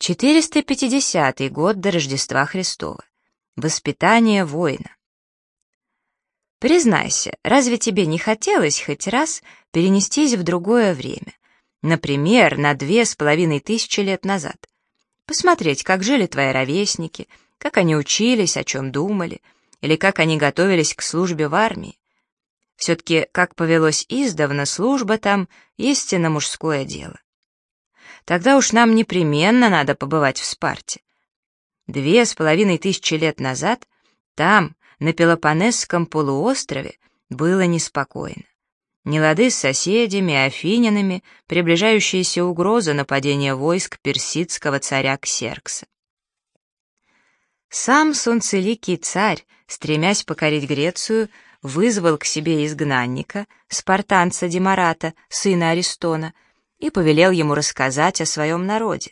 450 год до Рождества Христова. Воспитание воина. Признайся, разве тебе не хотелось хоть раз перенестись в другое время? Например, на 2500 лет назад. Посмотреть, как жили твои ровесники, как они учились, о чем думали, или как они готовились к службе в армии. Все-таки, как повелось издавна, служба там истинно мужское дело. Тогда уж нам непременно надо побывать в Спарте. 2500 лет назад там, на Пелопоннесском полуострове, было неспокойно. Нелады с соседями, афинянами, приближающаяся угроза нападения войск персидского царя Ксеркса. Сам солнцеликий царь, стремясь покорить Грецию, вызвал к себе изгнанника, спартанца Демарата, сына Аристона, и повелел ему рассказать о своем народе.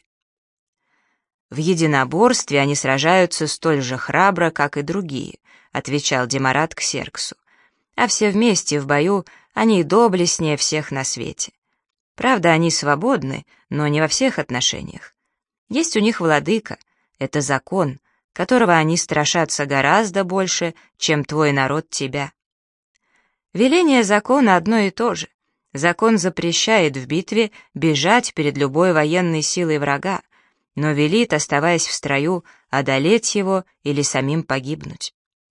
«В единоборстве они сражаются столь же храбро, как и другие», — отвечал Демарат Ксерксу, «а все вместе в бою они доблестнее всех на свете. Правда, они свободны, но не во всех отношениях. Есть у них владыка, это закон, которого они страшатся гораздо больше, чем твой народ тебя. Веление закона одно и то же. Закон запрещает в битве бежать перед любой военной силой врага, но велит, оставаясь в строю, одолеть его или самим погибнуть».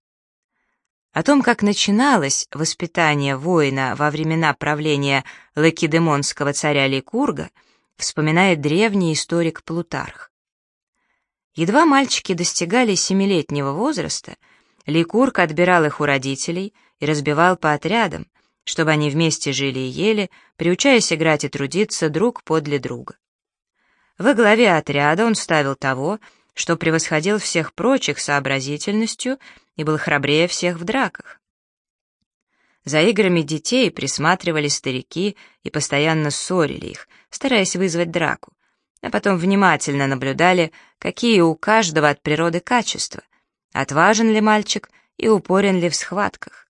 О том, как начиналось воспитание воина во времена правления лакедемонского царя Ликурга, вспоминает древний историк Плутарх. Едва мальчики достигали 7-летнего возраста, Ликург отбирал их у родителей и разбивал по отрядам, чтобы они вместе жили и ели, приучаясь играть и трудиться друг подле друга. Во главе отряда он ставил того, что превосходил всех прочих сообразительностью и был храбрее всех в драках. За играми детей присматривали старики и постоянно ссорили их, стараясь вызвать драку, а потом внимательно наблюдали, какие у каждого от природы качества, отважен ли мальчик и упорен ли в схватках.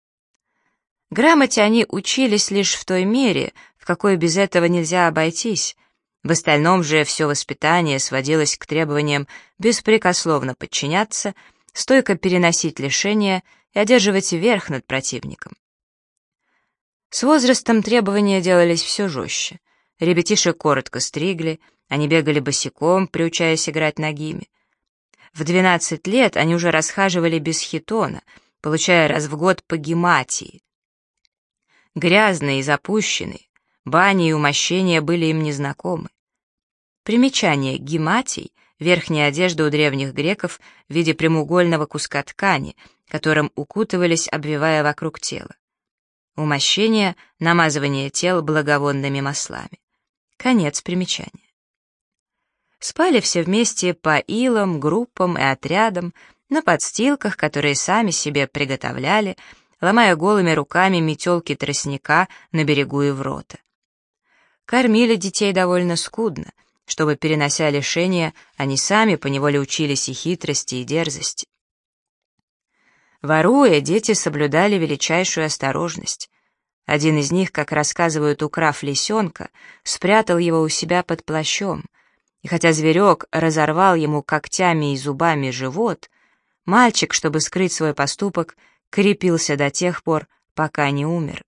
Грамоте они учились лишь в той мере, в какой без этого нельзя обойтись. В остальном же все воспитание сводилось к требованиям беспрекословно подчиняться, стойко переносить лишения и одерживать верх над противником. С возрастом требования делались все жестче. Ребятишек коротко стригли, они бегали босиком, приучаясь играть нагими. В 12 лет они уже расхаживали без хитона, получая раз в год по гематии. Грязные и запущенные, бани и умощения были им незнакомы. Примечание: гематий — верхняя одежда у древних греков в виде прямоугольного куска ткани, которым укутывались, обвивая вокруг тела. Умощение — намазывание тел благовонными маслами. Конец примечания. Спали все вместе по илам, группам и отрядам, на подстилках, которые сами себе приготовляли, ломая голыми руками метелки тростника на берегу Еврота. Кормили детей довольно скудно, чтобы, перенося лишения, они сами поневоле учились и хитрости, и дерзости. Воруя, дети соблюдали величайшую осторожность. Один из них, как рассказывают, украв лисенка, спрятал его у себя под плащом, и хотя зверек разорвал ему когтями и зубами живот, мальчик, чтобы скрыть свой поступок, крепился до тех пор, пока не умер.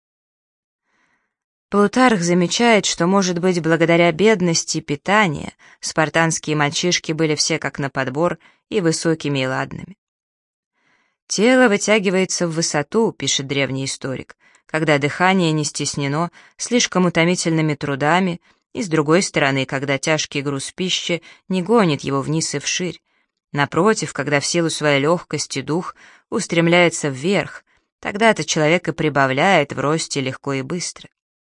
Плутарх замечает, что, может быть, благодаря бедности питания спартанские мальчишки были все как на подбор и высокими и ладными. «Тело вытягивается в высоту», — пишет древний историк, когда дыхание не стеснено слишком утомительными трудами, и, с другой стороны, когда тяжкий груз пищи не гонит его вниз и вширь. Напротив, когда в силу своей легкости дух устремляется вверх, тогда-то человек и прибавляет в росте легко и быстро.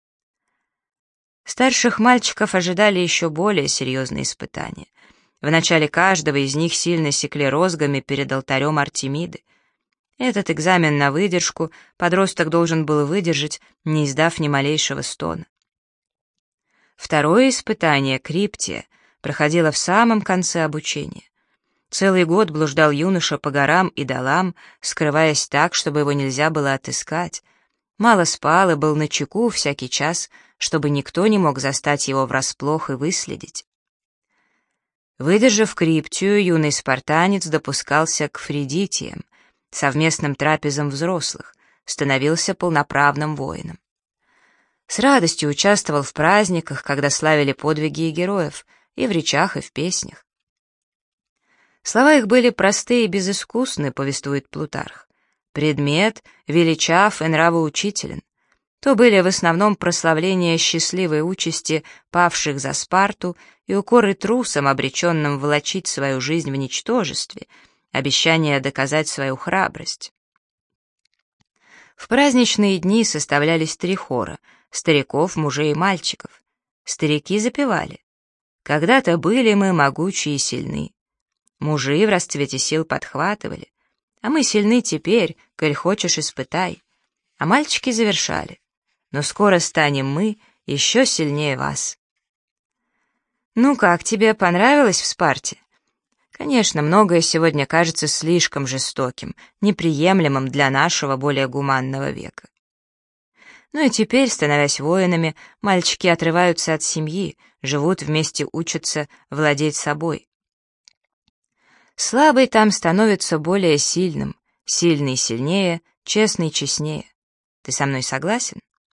Старших мальчиков ожидали еще более серьезные испытания. В начале каждого из них сильно секли розгами перед алтарем Артемиды. Этот экзамен на выдержку подросток должен был выдержать, не издав ни малейшего стона. Второе испытание, Криптия, проходило в самом конце обучения. Целый год блуждал юноша по горам и долам, скрываясь так, чтобы его нельзя было отыскать. Мало спал и был начеку всякий час, чтобы никто не мог застать его врасплох и выследить. Выдержав криптию, юный спартанец допускался к фридитиям, совместным трапезам взрослых, становился полноправным воином. С радостью участвовал в праздниках, когда славили подвиги и героев, и в речах, и в песнях. Слова их были простые и безыскусны, повествует Плутарх. Предмет величав и нравоучителен. То были в основном прославления счастливой участи павших за Спарту и укоры трусам, обреченным волочить свою жизнь в ничтожестве, обещание доказать свою храбрость. В праздничные дни составлялись 3 хора — стариков, мужей и мальчиков. Старики запевали: «Когда-то были мы могучие и сильны». Мужи в расцвете сил подхватывали: «А мы сильны теперь, коль хочешь, испытай». А мальчики завершали: «Но скоро станем мы еще сильнее вас». Ну как, тебе понравилось в Спарте? Конечно, многое сегодня кажется слишком жестоким, неприемлемым для нашего более гуманного века. Ну и теперь, становясь воинами, мальчики отрываются от семьи, живут вместе, учатся владеть собой. Слабый там становится более сильным, сильный сильнее, честный честнее. Ты со мной согласен?